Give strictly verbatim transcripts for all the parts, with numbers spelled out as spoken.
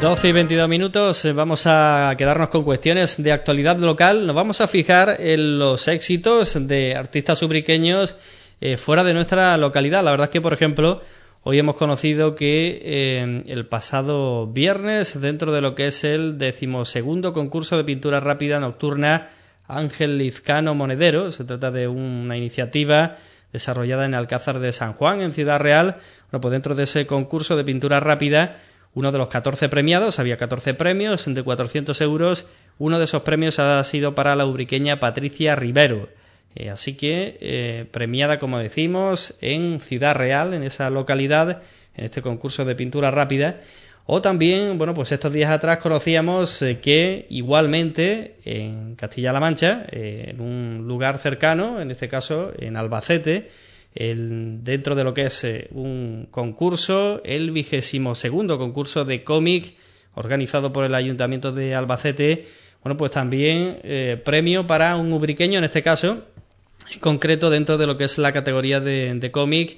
doce y veintidós minutos, vamos a quedarnos con cuestiones de actualidad local. Nos vamos a fijar en los éxitos de artistas ubriqueños eh, fuera de nuestra localidad. La verdad es que, por ejemplo, hoy hemos conocido que eh, el pasado viernes, dentro de lo que es el decimosegundo concurso de pintura rápida nocturna Ángel Lizcano Monedero, se trata de una iniciativa desarrollada en Alcázar de San Juan, en Ciudad Real. Bueno, pues dentro de ese concurso de pintura rápida, uno de los catorce premiados, había catorce premios de cuatrocientos euros, uno de esos premios ha sido para la ubriqueña Patricia Rivero. Eh, así que eh, premiada, como decimos, en Ciudad Real, en esa localidad, en este concurso de pintura rápida. O también, bueno, pues estos días atrás conocíamos eh, que igualmente en Castilla-La Mancha, eh, en un lugar cercano, en este caso en Albacete, el, dentro de lo que es eh, un concurso, el vigésimo segundo concurso de cómic organizado por el Ayuntamiento de Albacete, bueno, pues también eh, premio para un ubriqueño, en este caso, en concreto dentro de lo que es la categoría de, de cómic,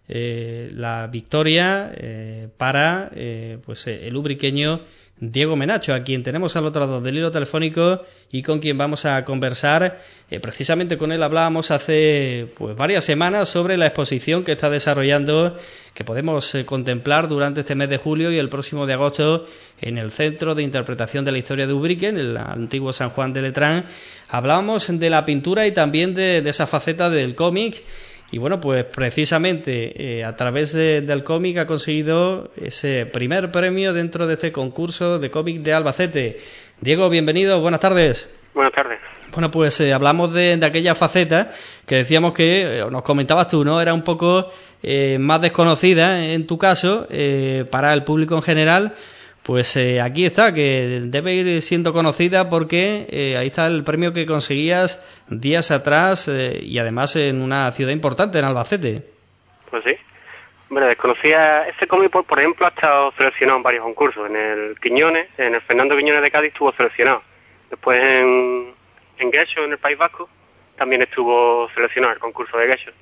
eh, la victoria eh, para eh, pues eh, el ubriqueño Diego Menacho, a quien tenemos al otro lado del hilo telefónico y con quien vamos a conversar. Eh, precisamente con él hablábamos hace pues varias semanas sobre la exposición que está desarrollando, que podemos eh, contemplar durante este mes de julio y el próximo de agosto en el Centro de Interpretación de la Historia de Ubrique, en el antiguo San Juan de Letrán. Hablábamos de la pintura y también de, de esa faceta del cómic. Y bueno, pues precisamente eh, a través de, del cómic ha conseguido ese primer premio dentro de este concurso de cómic de Albacete. Diego, bienvenido, buenas tardes. Buenas tardes. Bueno, pues eh, hablamos de, de aquella faceta que decíamos que, eh, nos comentabas tú, ¿no? Era un poco eh, más desconocida en tu caso, eh, para el público en general. Pues eh, aquí está, que debe ir siendo conocida porque eh, ahí está el premio que conseguías días atrás eh, y además en una ciudad importante, en Albacete. Pues sí. Bueno, desconocía ese cómic, por, por ejemplo, ha estado seleccionado en varios concursos. En el Quiñones, en el Fernando Quiñones de Cádiz estuvo seleccionado. Después en, en Guecho, en el País Vasco, también estuvo seleccionado el concurso de Guecho.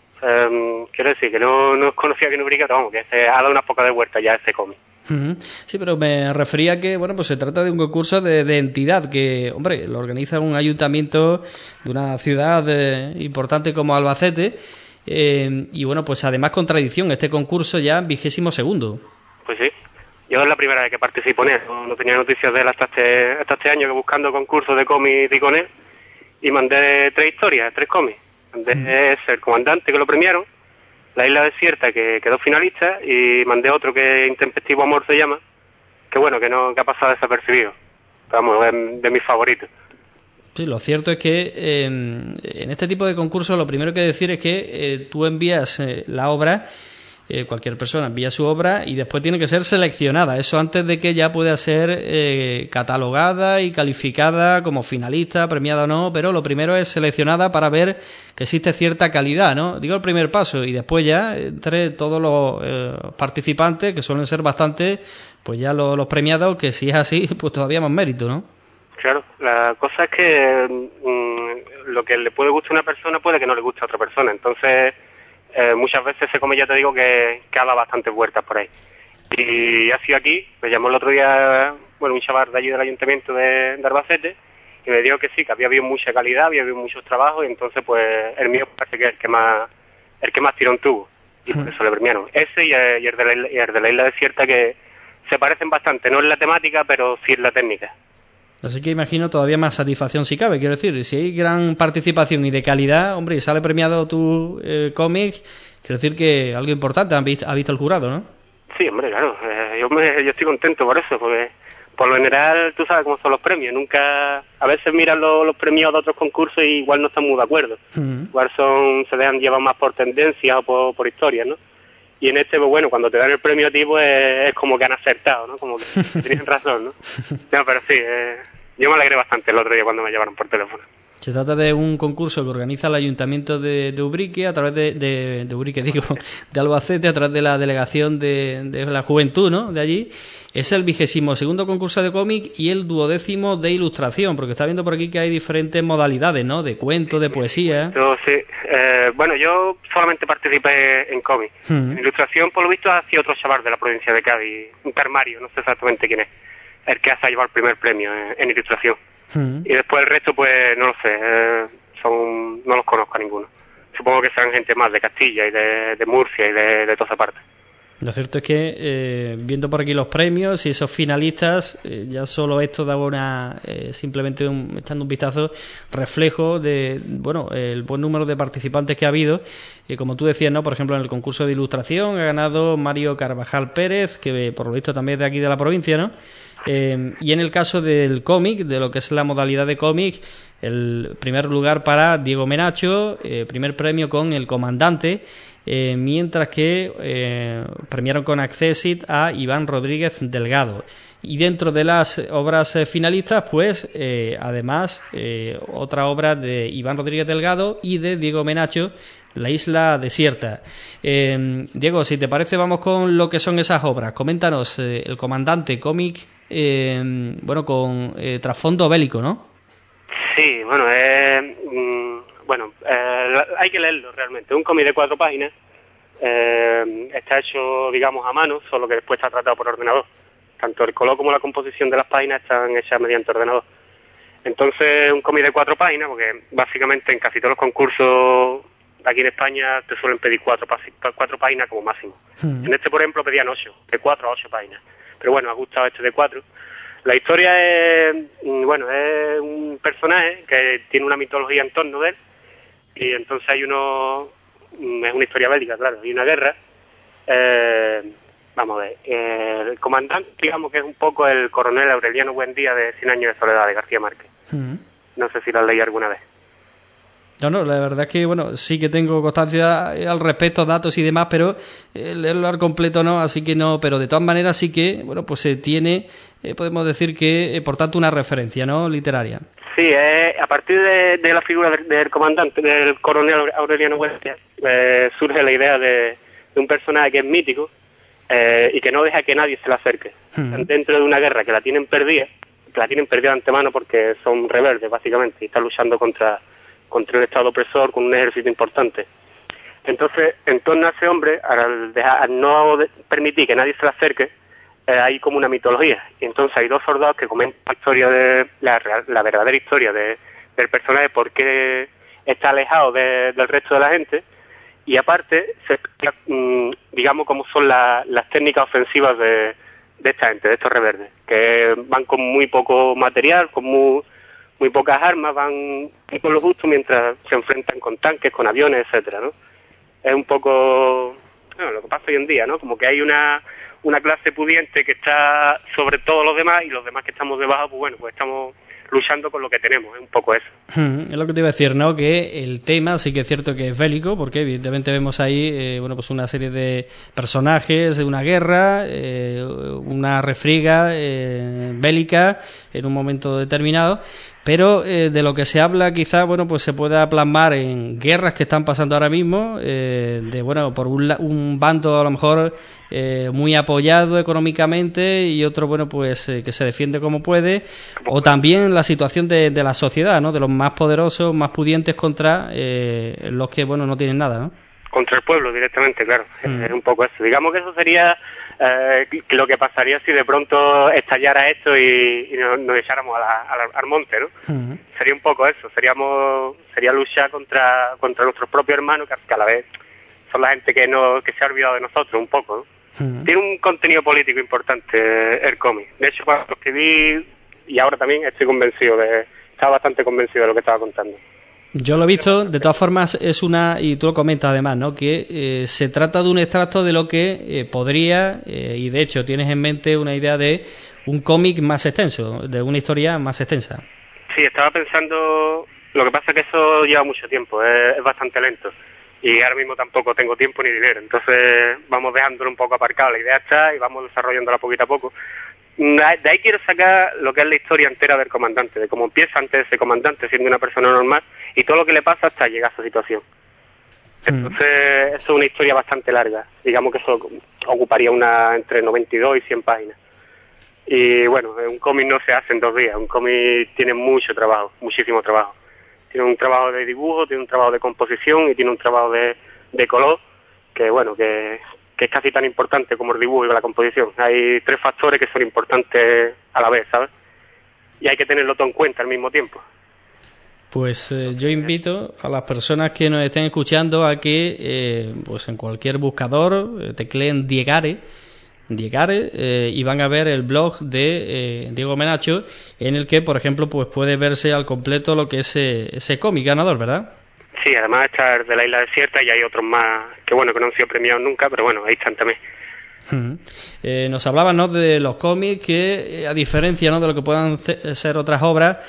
Um, quiero decir que no, no conocía que no Ubrique, pero vamos, que se ha dado unas pocas de vuelta ya ese cómic. Sí, pero me refería a que, bueno, pues se trata de un concurso de, de entidad que, hombre, lo organiza un ayuntamiento de una ciudad eh, importante como Albacete eh, y, bueno, pues además con tradición, este concurso ya vigésimo segundo. Pues sí, yo es la primera vez que participo en él, no, no tenía noticias de él hasta este, hasta este año que buscando concursos de cómics y con él y mandé tres historias, tres cómics. Mandé uh-huh. el comandante que lo premiaron, La Isla Desierta, que quedó finalista, y mandé otro que Intempestivo Amor se llama, que bueno, que no que ha pasado desapercibido. Vamos, es de mis favoritos. Sí, lo cierto es que eh, en este tipo de concursos lo primero que decir es que eh, tú envías eh, la obra, eh, cualquier persona envía su obra y después tiene que ser seleccionada. Eso antes de que ya pueda ser eh, catalogada y calificada como finalista, premiada o no, pero lo primero es seleccionada para ver que existe cierta calidad, ¿no? Digo el primer paso y después ya entre todos los eh, participantes, que suelen ser bastantes, pues ya los, los premiados, que si es así, pues todavía más mérito, ¿no? Claro, la cosa es que mmm, lo que le puede gustar a una persona puede que no le guste a otra persona, entonces eh, muchas veces se come, ya te digo, que, que ha dado bastantes vueltas por ahí. Y ha sido aquí, me llamó el otro día, bueno, un chaval de allí del ayuntamiento de, de Albacete, y me dijo que sí, que había habido mucha calidad, había habido muchos trabajos, y entonces pues el mío parece que es el que más, el que más tirón tuvo, y por eso le premiaron. Ese y el, y el, de la, y el de la Isla Desierta, que se parecen bastante, no en la temática, pero sí en la técnica. Así que imagino todavía más satisfacción si cabe, quiero decir, si hay gran participación y de calidad, hombre, y sale premiado tu eh, cómic, quiero decir que algo importante ha visto, ha visto el jurado, ¿no? Sí, hombre, claro, eh, yo, me, yo estoy contento por eso, porque por lo general tú sabes cómo son los premios, nunca, a veces miran los, los premios de otros concursos y igual no están muy de acuerdo, uh-huh. igual son, se dejan llevar más por tendencias o por, por historias, ¿no? Y en este, pues bueno, cuando te dan el premio a ti, pues es como que han acertado, ¿no? Como que tienen razón, ¿no? No, pero sí, eh, yo me alegré bastante el otro día cuando me llamaron por teléfono. Se trata de un concurso que organiza el Ayuntamiento de, de Ubrique, a través de, de, de Ubrique, digo, de Albacete, a través de la Delegación de, de la Juventud, ¿no?, de allí. Es el vigésimo segundo concurso de cómic y el duodécimo de ilustración, porque está viendo por aquí que hay diferentes modalidades, ¿no?, de cuento, de poesía. Yo, sí, eh, Eh, bueno, yo solamente participé en cómic. Mm. En ilustración, por lo visto, hacía otro chaval de la provincia de Cádiz, un Carmario, no sé exactamente quién es, el que hace llevar el primer premio en, en ilustración. Mm. Y después el resto, pues, no lo sé, eh, son no los conozco a ninguno. Supongo que serán gente más de Castilla y de, de Murcia y de, de toda esa parte. Lo cierto es que, eh, viendo por aquí los premios y esos finalistas, eh, ya solo esto daba una, eh, simplemente un, echando un vistazo, reflejo de, bueno, el buen número de participantes que ha habido. Y como tú decías, ¿no? Por ejemplo, en el concurso de ilustración ha ganado Mario Carvajal Pérez, que por lo visto también es de aquí de la provincia, ¿no? Eh, y en el caso del cómic, de lo que es la modalidad de cómic, el primer lugar para Diego Menacho, eh, primer premio con El Comandante, eh, mientras que eh, premiaron con Accessit a Iván Rodríguez Delgado. Y dentro de las obras eh, finalistas, pues, eh, además, eh, otra obra de Iván Rodríguez Delgado y de Diego Menacho, La Isla Desierta. Eh, Diego, si te parece, vamos con lo que son esas obras. Coméntanos, eh, El Comandante, cómic, eh, bueno, con eh, trasfondo bélico, ¿no? Sí, bueno, eh, bueno eh, hay que leerlo realmente. Un cómic de cuatro páginas, eh, está hecho, digamos, a mano, solo que después está tratado por ordenador. Tanto el color como la composición de las páginas están hechas mediante ordenador. Entonces, un cómic de cuatro páginas, porque básicamente en casi todos los concursos aquí en España te suelen pedir cuatro, cuatro páginas como máximo. Mm. En este, por ejemplo, pedían ocho, de cuatro a ocho páginas. Pero bueno, ha gustado este de cuatro. La historia es, bueno, es un personaje que tiene una mitología en torno de él, y entonces hay uno, es una historia bélica, claro, hay una guerra. Eh, vamos a ver, eh, el comandante, digamos que es un poco el coronel Aureliano Buendía de Cien años de soledad, de García Márquez. Mm. No sé si lo has leído alguna vez. No, no, la verdad es que, bueno, sí que tengo constancia al respecto, datos y demás, pero eh, leerlo al completo no, así que no, pero de todas maneras sí que, bueno, pues se tiene, eh, podemos decir que, eh, por tanto, una referencia, ¿no?, literaria. Sí, eh, a partir de, de la figura del, del comandante, del coronel Aureliano Buendía, eh, surge la idea de, de un personaje que es mítico eh, y que no deja que nadie se le acerque. Uh-huh. Dentro de una guerra que la tienen perdida, que la tienen perdida de antemano porque son rebeldes, básicamente, y están luchando contra... contra un estado opresor con un ejército importante. Entonces, en torno a ese hombre, al, dejar, al no de, permitir que nadie se le acerque, eh, hay como una mitología. Y entonces hay dos soldados que comentan la historia de la, la verdadera historia de, del personaje, por qué está alejado de, del resto de la gente, y aparte, se explica, mmm, digamos, cómo son la, las técnicas ofensivas de, de esta gente, de estos rebeldes, que van con muy poco material, con muy... muy pocas armas, van con lo justo mientras se enfrentan con tanques, con aviones, etcétera, ¿no? Es un poco, bueno, lo que pasa hoy en día, ¿no? Como que hay una una clase pudiente que está sobre todos los demás, y los demás que estamos debajo, pues bueno, pues estamos luchando con lo que tenemos, es un poco eso. Es lo que te iba a decir, ¿no? Que el tema sí que es cierto que es bélico, porque evidentemente vemos ahí, eh, bueno, pues una serie de personajes de una guerra, eh, una refriega eh, bélica en un momento determinado, pero eh, de lo que se habla quizá, bueno, pues se pueda plasmar en guerras que están pasando ahora mismo, eh, de, bueno, por un, un bando a lo mejor eh, muy apoyado económicamente y otro, bueno, pues eh, que se defiende como puede, o también la situación de, de la sociedad, ¿no?, de los más poderosos, más pudientes contra eh, los que, bueno, no tienen nada, ¿no? Contra el pueblo directamente, claro, mm. es un poco eso. Digamos que eso sería eh, lo que pasaría si de pronto estallara esto y, y nos, nos echáramos a la, a la, al monte, ¿no? Mm. Sería un poco eso, seríamos sería luchar contra contra nuestros propios hermanos, que a la vez son la gente que no que se ha olvidado de nosotros un poco, ¿no? Mm. Tiene un contenido político importante el cómic. De hecho, cuando lo escribí, y ahora también estoy convencido de, estaba bastante convencido de lo que estaba contando. Yo lo he visto, de todas formas es una, y tú lo comentas además, ¿no?, que eh, se trata de un extracto de lo que eh, podría, eh, y de hecho tienes en mente una idea de un cómic más extenso, de una historia más extensa. Sí, estaba pensando, lo que pasa es que eso lleva mucho tiempo, es, es bastante lento, y ahora mismo tampoco tengo tiempo ni dinero, entonces vamos dejándolo un poco aparcado, la idea está y vamos desarrollándola poquito a poco. De ahí quiero sacar lo que es la historia entera del comandante, de cómo empieza antes de ese comandante siendo una persona normal y todo lo que le pasa hasta llegar a esa situación. Entonces, mm. eso es una historia bastante larga. Digamos que eso ocuparía una entre noventa y dos y cien páginas. Y bueno, un cómic no se hace en dos días, un cómic tiene mucho trabajo, muchísimo trabajo. Tiene un trabajo de dibujo, tiene un trabajo de composición y tiene un trabajo de, de color, que bueno, que, que es casi tan importante como el dibujo y la composición. Hay tres factores que son importantes a la vez, ¿sabes? Y hay que tenerlo todo en cuenta al mismo tiempo. Pues eh, yo invito a las personas que nos estén escuchando a que eh, pues en cualquier buscador eh, tecleen Diegare, Diegare eh, y van a ver el blog de eh, Diego Menacho, en el que, por ejemplo, pues puede verse al completo lo que es eh, ese cómic ganador, ¿verdad? Sí, además está el de la Isla Desierta y hay otros más que, bueno, que no han sido premiados nunca, pero bueno, ahí están también. Uh-huh. Eh, nos hablaban, ¿no?, de los cómics que, a diferencia, ¿no?, de lo que puedan ser otras obras,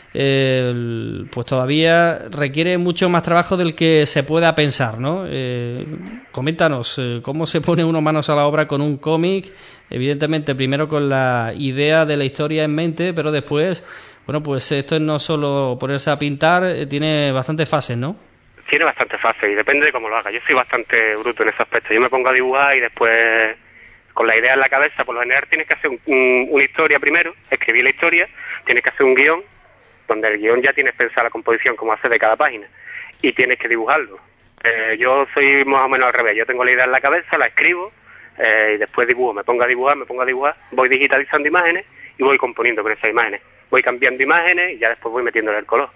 eh, pues todavía requiere mucho más trabajo del que se pueda pensar, ¿no? Eh, coméntanos, eh, ¿cómo se pone uno manos a la obra con un cómic? Evidentemente, primero con la idea de la historia en mente, pero después, bueno, pues esto es no solo ponerse a pintar, eh, tiene bastantes fases, ¿no? Tiene bastantes fases y depende de cómo lo haga. Yo soy bastante bruto en ese aspecto. Yo me pongo a dibujar y después, con la idea en la cabeza, por lo general tienes que hacer un, un, una historia primero, escribir la historia, tienes que hacer un guión, donde el guión ya tienes pensada la composición, como hacer de cada página, y tienes que dibujarlo. Eh, yo soy más o menos al revés. Yo tengo la idea en la cabeza, la escribo, eh, y después dibujo. Me pongo a dibujar, me pongo a dibujar, voy digitalizando imágenes y voy componiendo con esas imágenes. Voy cambiando imágenes y ya después voy metiéndole el color.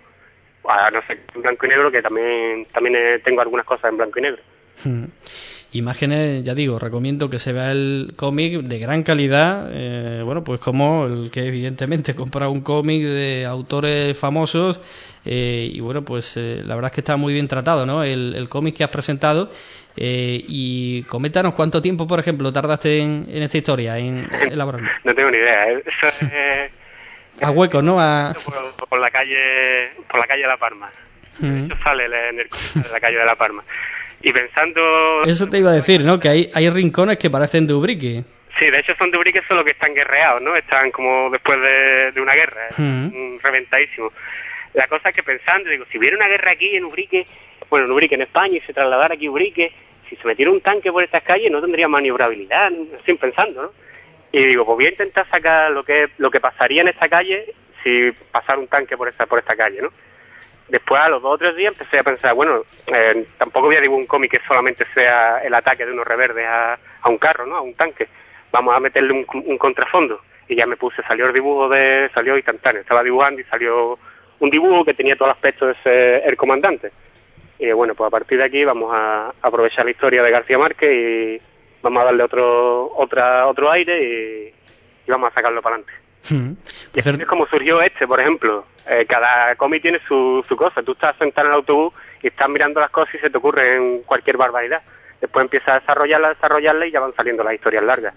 A no ser en blanco y negro, que también también eh, tengo algunas cosas en blanco y negro. Hmm. Imágenes, ya digo, recomiendo que se vea el cómic de gran calidad, eh, bueno, pues como el que evidentemente compra un cómic de autores famosos, eh, y bueno, pues eh, la verdad es que está muy bien tratado, ¿no?, el, el cómic que has presentado. Eh, y coméntanos cuánto tiempo, por ejemplo, tardaste en, en esta historia, en elaborarlo. No tengo ni idea, ¿eh? Eso es... Eh, a hueco, ¿no? A... Por, por la calle por la calle de La Palma. Mm. Eso sale en el de la calle de La Palma. Y pensando... Eso te iba a decir, ¿no? Que hay, hay rincones que parecen de Ubrique. Sí, de hecho son de Ubrique, solo que están guerreados, ¿no? Están como después de, de una guerra, uh-huh. reventadísimos. La cosa es que pensando, digo, si hubiera una guerra aquí en Ubrique, bueno, en Ubrique, en España, y se trasladara aquí a Ubrique, si se metiera un tanque por estas calles no tendría maniobrabilidad, así pensando, ¿no? Y digo, pues voy a intentar sacar lo que lo que pasaría en esta calle si pasara un tanque por esta por esta calle, ¿no? Después, a los dos o tres días, empecé a pensar, bueno, eh, tampoco voy a dibujar un cómic que solamente sea el ataque de unos reverdes a, a un carro, ¿no?, a un tanque. Vamos a meterle un, un contrafondo. Y ya me puse, salió el dibujo de... salió instantáneo. Estaba dibujando y salió un dibujo que tenía todo el aspecto de ser el comandante. Y bueno, pues a partir de aquí vamos a aprovechar la historia de García Márquez y vamos a darle otro otra otro aire y, y vamos a sacarlo para adelante. Hmm. Y así es como surgió este, por ejemplo. Eh, cada cómic tiene su, su cosa. Tú estás sentado en el autobús y estás mirando las cosas y se te ocurren cualquier barbaridad. Después empiezas a desarrollarla, a desarrollarla y ya van saliendo las historias largas.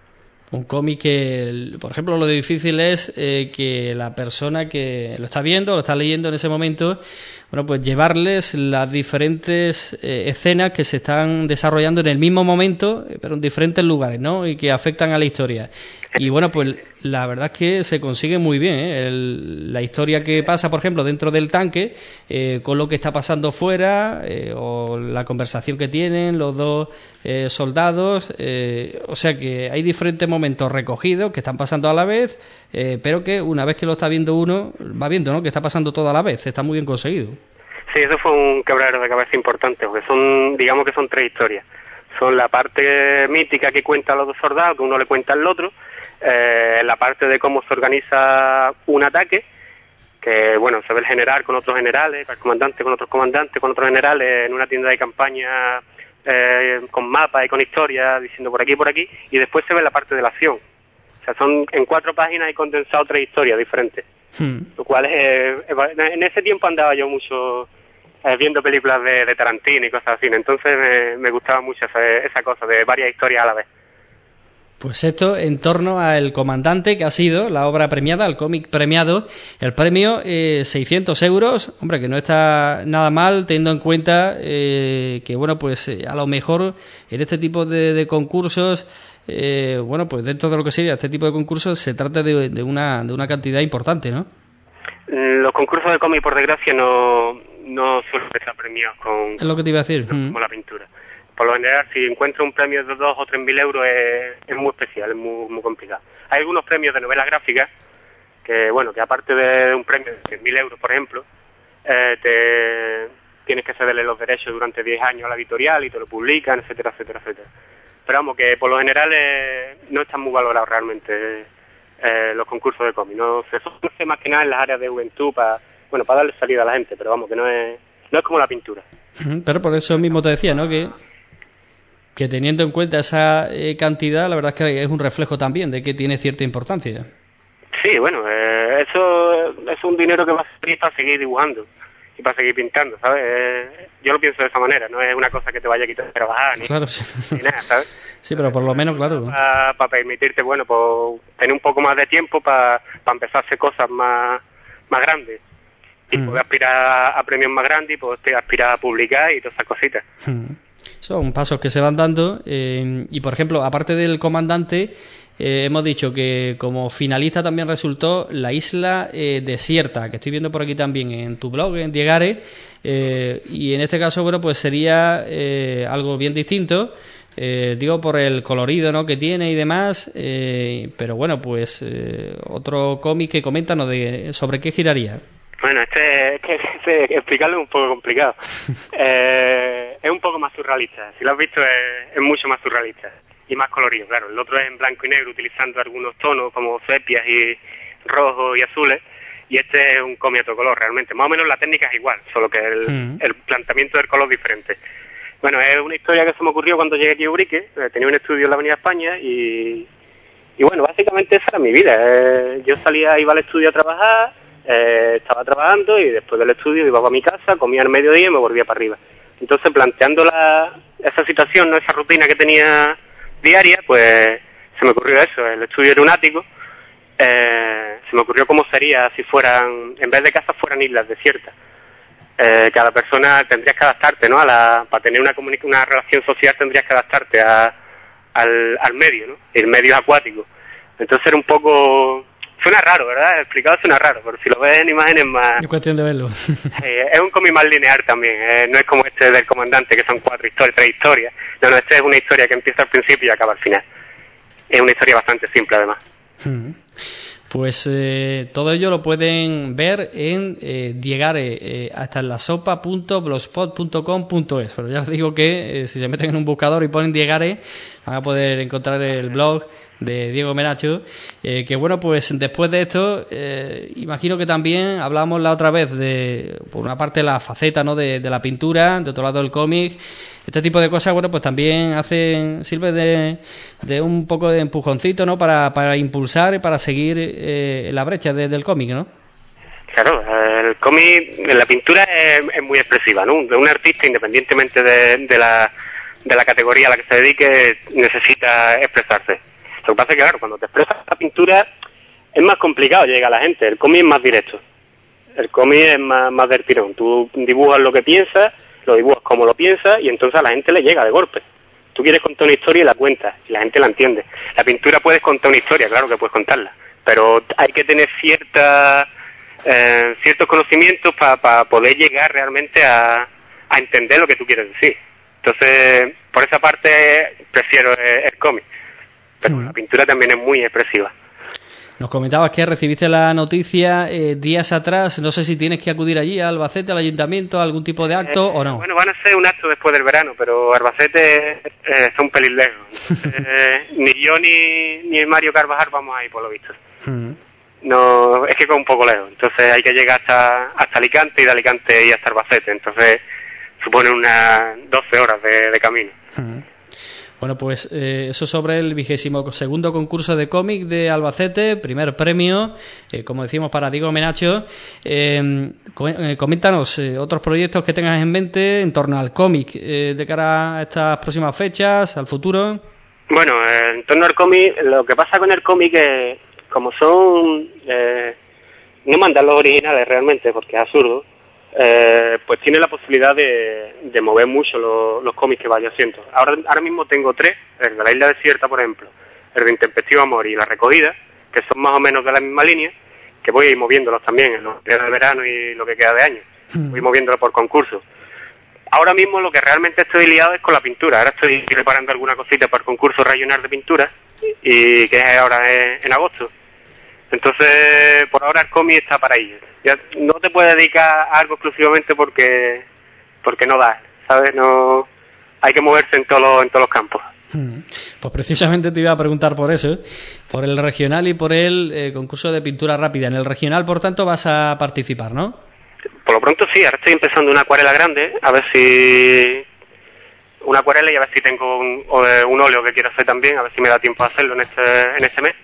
Un cómic que, por ejemplo, lo difícil es eh, que la persona que lo está viendo, lo está leyendo en ese momento, bueno, pues llevarles las diferentes eh, escenas que se están desarrollando en el mismo momento, pero en diferentes lugares, ¿no?, y que afectan a la historia. Y bueno, pues la verdad es que se consigue muy bien, ¿eh? El, la historia que pasa, por ejemplo, dentro del tanque, eh, con lo que está pasando fuera, eh, o la conversación que tienen los dos eh, soldados, eh, o sea que hay diferentes momentos recogidos que están pasando a la vez, eh, pero que una vez que lo está viendo uno, va viendo, ¿no?, que está pasando todo a la vez. Está muy bien conseguido. Sí, eso fue un quebradero de cabeza importante, porque son, digamos que son tres historias. Son la parte mítica que cuentan los dos soldados, que uno le cuenta al otro, eh, la parte de cómo se organiza un ataque, que bueno, se ve el general con otros generales, el comandante con otros comandantes, con otros generales en una tienda de campaña, eh, con mapas y con historias, diciendo por aquí y por aquí, y después se ve la parte de la acción. O sea, son en cuatro páginas y condensado tres historias diferentes. Hmm. Lo cual es, en ese tiempo andaba yo mucho eh, viendo películas de, de Tarantino y cosas así, entonces me, me gustaba mucho esa, esa cosa de varias historias a la vez. Pues esto en torno a El Comandante, que ha sido la obra premiada, el cómic premiado. El premio, eh, seiscientos euros, hombre, que no está nada mal, teniendo en cuenta eh, que, bueno, pues eh, a lo mejor en este tipo de, de concursos, eh, bueno, pues dentro de lo que sería este tipo de concursos, se trata de, de, una, de una cantidad importante, ¿no? Los concursos de cómic, por desgracia, no, no suelen estar premiados con, es lo que te iba a decir. con mm. la pintura. Por lo general, si encuentro un premio de dos o tres mil euros es, es muy especial, es muy, muy complicado. Hay algunos premios de novelas gráficas que, bueno, que aparte de un premio de cien mil euros, por ejemplo, eh, te tienes que cederle los derechos durante diez años a la editorial y te lo publican, etcétera, etcétera, etcétera. Pero vamos, que por lo general eh, no están muy valorados realmente eh, los concursos de cómic. No se hace más que nada en las áreas de juventud para, bueno, para darle salida a la gente, pero vamos, que no es no es como la pintura. Pero por eso mismo te decía, ¿no? Que, que teniendo en cuenta esa eh, cantidad, la verdad es que es un reflejo también de que tiene cierta importancia. Sí, bueno, eh, eso es un dinero que va a servir para seguir dibujando y para seguir pintando, ¿sabes? Eh, yo lo pienso de esa manera, no es una cosa que te vaya a quitar de trabajar ni, claro, sí. ni nada, ¿sabes? Sí, pero por lo menos, claro. Para, para permitirte, bueno, pues tener un poco más de tiempo para, para empezar a hacer cosas más, más grandes y mm. poder aspirar a premios más grandes y poder aspirar a publicar y todas esas cositas. Mm. Son pasos que se van dando eh, y, por ejemplo, aparte del comandante, eh, hemos dicho que como finalista también resultó La Isla eh, Desierta, que estoy viendo por aquí también en tu blog, en Diegare, eh, y en este caso, bueno, pues sería eh, algo bien distinto, eh, digo, por el colorido, ¿no?, que tiene y demás, eh, pero bueno, pues eh, otro cómic que coméntanos de sobre qué giraría. Bueno, este, este, este explicarlo es un poco complicado. eh, es un poco más surrealista. Si lo has visto, es, es mucho más surrealista y más colorido, claro. El otro es en blanco y negro, utilizando algunos tonos como sepias y rojos y azules. Y este es un cómic a todo color, realmente. Más o menos la técnica es igual, solo que el, mm. el planteamiento del color es diferente. Bueno, es una historia que se me ocurrió cuando llegué aquí a Ubrique. Tenía un estudio en la Avenida España y, y bueno, básicamente esa era mi vida. Eh, yo salía, iba al estudio a trabajar. Eh, estaba trabajando y después del estudio iba a mi casa, comía al mediodía y me volvía para arriba. Entonces, planteando la, esa situación, no esa rutina que tenía diaria, pues se me ocurrió eso. El estudio era un ático. Eh, se me ocurrió cómo sería si fueran, en vez de casas, fueran islas desiertas. Eh, cada persona tendrías que adaptarte, ¿no? A la, para tener una, una relación social tendrías que adaptarte a, al, al medio, ¿no? El medio acuático. Entonces era un poco... Suena raro, ¿verdad? Explicado suena raro, pero si lo ves en imágenes más... Es cuestión de verlo. eh, es un cómic más lineal también, eh, no es como este del comandante, que son cuatro historias, tres historias. No, no, este es una historia que empieza al principio y acaba al final. Es una historia bastante simple, además. Hmm. Pues eh, todo ello lo pueden ver en eh, Diegare, eh, hasta en la sopa punto blogspot punto com punto es. Pero ya les digo que eh, si se meten en un buscador y ponen Diegare, van a poder encontrar el blog de Diego Menacho, eh, que bueno, pues después de esto, eh, imagino que también hablamos la otra vez de, por una parte, la faceta, ¿no?, de, de la pintura, de otro lado el cómic. Este tipo de cosas, bueno, pues también hacen, sirve de, de un poco de empujoncito, ¿no?, para, para impulsar y para seguir eh, la brecha de, del cómic, ¿no? Claro, el cómic, la pintura es, es muy expresiva, ¿no? De un artista, independientemente de, de la de la categoría a la que se dedique, necesita expresarse. Lo que pasa es que, claro, cuando te expresas la pintura es más complicado, llega a la gente. El cómic es más directo. El cómic es más, más del tirón. Tú dibujas lo que piensas, lo dibujas como lo piensas y entonces a la gente le llega de golpe. Tú quieres contar una historia y la cuentas y la gente la entiende. La pintura puedes contar una historia, claro que puedes contarla, pero hay que tener cierta, eh, ciertos conocimientos para pa poder llegar realmente a, a entender lo que tú quieres decir. Entonces, por esa parte prefiero el, el cómic. Pero la pintura también es muy expresiva. Nos comentabas que recibiste la noticia eh, días atrás. No sé si tienes que acudir allí a Albacete, al ayuntamiento, a algún tipo de acto eh, o no. Bueno, van a ser un acto después del verano, pero Albacete eh, son un pelín lejos. eh, ni yo ni, ni el Mario Carvajal vamos a ir, por lo visto. Uh-huh. No, es que es un poco lejos. Entonces hay que llegar hasta, hasta Alicante y de Alicante y hasta Albacete. Entonces supone unas doce horas de, de camino. Uh-huh. Bueno, pues eh, eso sobre el vigésimo segundo concurso de cómic de Albacete, primer premio, eh, como decimos, para Diego Menacho. Eh, coméntanos eh, otros proyectos que tengas en mente en torno al cómic, eh, de cara a estas próximas fechas, al futuro. Bueno, eh, en torno al cómic, lo que pasa con el cómic es, como son, eh, no mandan los originales realmente, porque es absurdo. Eh, pues tiene la posibilidad de, de mover mucho lo, los cómics que vaya haciendo. Ahora, ahora mismo tengo tres, el de La Isla Desierta, por ejemplo, el de Intempestivo Amor y La Recogida, que son más o menos de la misma línea, que voy a ir moviéndolos también en los días del verano y lo que queda de año. Voy moviéndolos por concurso. Ahora mismo lo que realmente estoy liado es con la pintura. Ahora estoy preparando alguna cosita para el concurso regional de pintura, y que es ahora en, en agosto. Entonces, por ahora el cómic está para ahí. ya no te puedes dedicar a algo exclusivamente porque porque no da, ¿sabes? No hay que moverse en todos los, en todos los campos. Pues precisamente te iba a preguntar por eso, por el regional y por el eh, concurso de pintura rápida. En el regional, por tanto, vas a participar, ¿no? Por lo pronto sí, ahora estoy empezando una acuarela grande, a ver si... Una acuarela y a ver si tengo un, un óleo que quiero hacer también, a ver si me da tiempo a hacerlo en este, en este mes.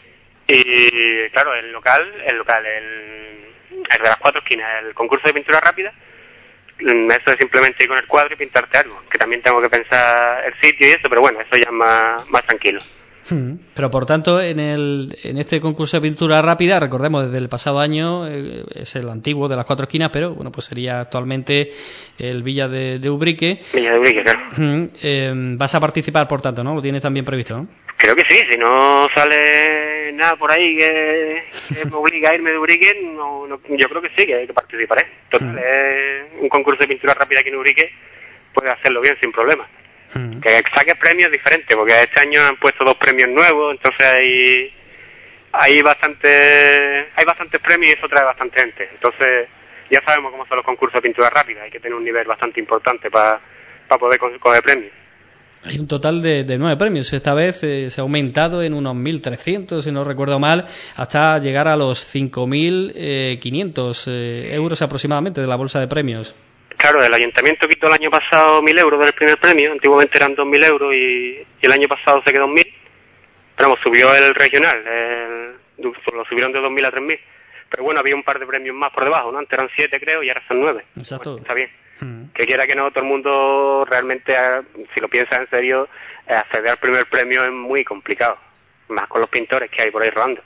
Y claro, el local, el local, el, el de las cuatro esquinas, el concurso de pintura rápida, eso es simplemente ir con el cuadro y pintarte algo, que también tengo que pensar el sitio y eso, pero bueno, eso ya es más, más tranquilo. Pero por tanto, en el en este concurso de pintura rápida, recordemos desde el pasado año, eh, es el antiguo de las cuatro esquinas, pero bueno, pues sería actualmente el Villa de, de Ubrique. Villa de Ubrique, claro. Eh, vas a participar, por tanto, ¿no? Lo tienes también previsto, ¿no? Creo que sí, si no sale nada por ahí que, que me obliga a irme de Ubrique, no, no, yo creo que sí, que, que participaré. Total, es un concurso de pintura rápida aquí en Ubrique, puedes hacerlo bien sin problema. Hmm. Que saques premios diferentes, porque este año han puesto dos premios nuevos, entonces hay hay bastante hay bastantes premios y eso trae bastante gente. Entonces ya sabemos cómo son los concursos de pintura rápida, hay que tener un nivel bastante importante para pa poder coger premios. Hay un total de, de nueve premios. Esta vez eh, se ha aumentado en unos mil trescientos, si no recuerdo mal, hasta llegar a los cinco mil quinientos eh, euros aproximadamente de la bolsa de premios. Claro, el ayuntamiento quitó el año pasado mil euros del primer premio, antiguamente eran dos mil euros y, y el año pasado se quedó en mil, pero vamos, subió el regional, el, lo subieron de dos mil a tres mil, pero bueno, había un par de premios más por debajo, ¿no? Antes eran siete creo y ahora son nueve. Exacto. Bueno, está bien. Hmm. Que quiera que no, todo el mundo realmente, si lo piensa en serio, acceder al primer premio es muy complicado, más con los pintores que hay por ahí rodando.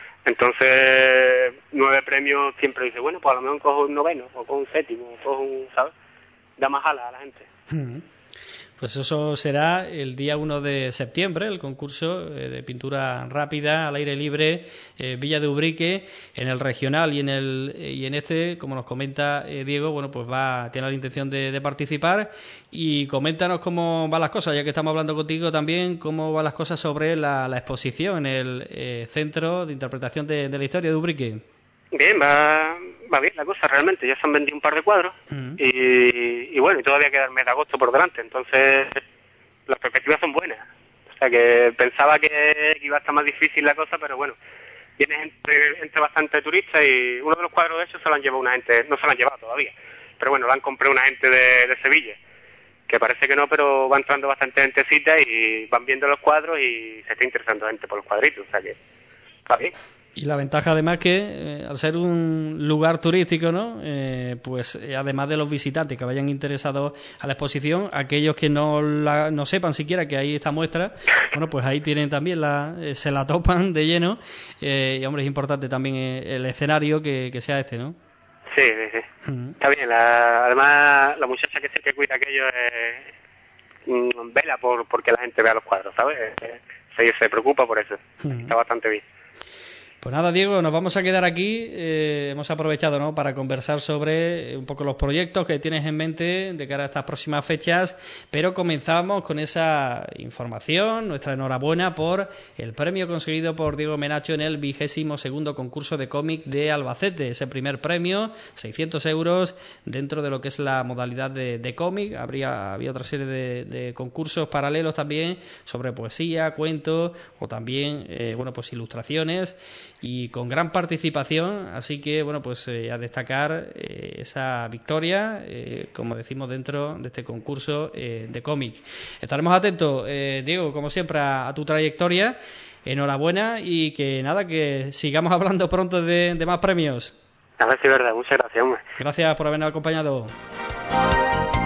Entonces, nueve premios siempre dice, bueno, pues a lo mejor cojo un noveno, o cojo un séptimo, o cojo un, ¿sabes? Da más alas a la gente. Mm. Pues eso será el día uno de septiembre, el concurso de pintura rápida al aire libre, eh, Villa de Ubrique, en el regional y en el y en este, como nos comenta eh, Diego, bueno, pues va tiene la intención de, de participar. Y coméntanos cómo van las cosas, ya que estamos hablando contigo también, cómo van las cosas sobre la, la exposición en el eh, Centro de Interpretación de, de la Historia de Ubrique. Bien, va, va bien la cosa realmente, ya se han vendido un par de cuadros uh-huh. y, y bueno, y todavía queda el mes de agosto por delante, entonces las perspectivas son buenas. O sea que pensaba que iba a estar más difícil la cosa, pero bueno, viene gente, gente bastante turista y uno de los cuadros de hecho se lo han llevado una gente, no se lo han llevado todavía, pero bueno, lo han comprado una gente de, de Sevilla, que parece que no, pero va entrando bastante gentecita y van viendo los cuadros y se está interesando gente por los cuadritos, o sea que está bien. Y la ventaja además que eh, al ser un lugar turístico, ¿no? Eh, pues eh, además de los visitantes que vayan interesados a la exposición, aquellos que no la, no sepan siquiera que hay esta muestra, bueno, pues ahí tienen también la eh, se la topan de lleno eh, y hombre, es importante también eh, el escenario que, que sea este, ¿no? Sí, sí, sí. Uh-huh. Está bien. La, además la muchacha que sé que cuida aquello eh, mm, vela por porque la gente vea los cuadros, ¿sabes? Eh, se, se preocupa por eso. Uh-huh. Está bastante bien. Pues nada, Diego, nos vamos a quedar aquí. Eh, hemos aprovechado, ¿no?, para conversar sobre un poco los proyectos que tienes en mente de cara a estas próximas fechas, pero comenzamos con esa información, nuestra enhorabuena por el premio conseguido por Diego Menacho en el vigésimo segundo concurso de cómic de Albacete. Ese primer premio, seiscientos euros, dentro de lo que es la modalidad de, de cómic. Habría, había otra serie de, de concursos paralelos también sobre poesía, cuentos o también, eh, bueno, pues ilustraciones, y con gran participación, así que bueno, pues eh, a destacar eh, esa victoria, eh, como decimos, dentro de este concurso eh, de cómic. Estaremos atentos, eh, Diego, como siempre, a, a tu trayectoria. Enhorabuena y que nada, que sigamos hablando pronto de, de más premios. A ver si es verdad, muchas gracias, hombre. Gracias por habernos acompañado.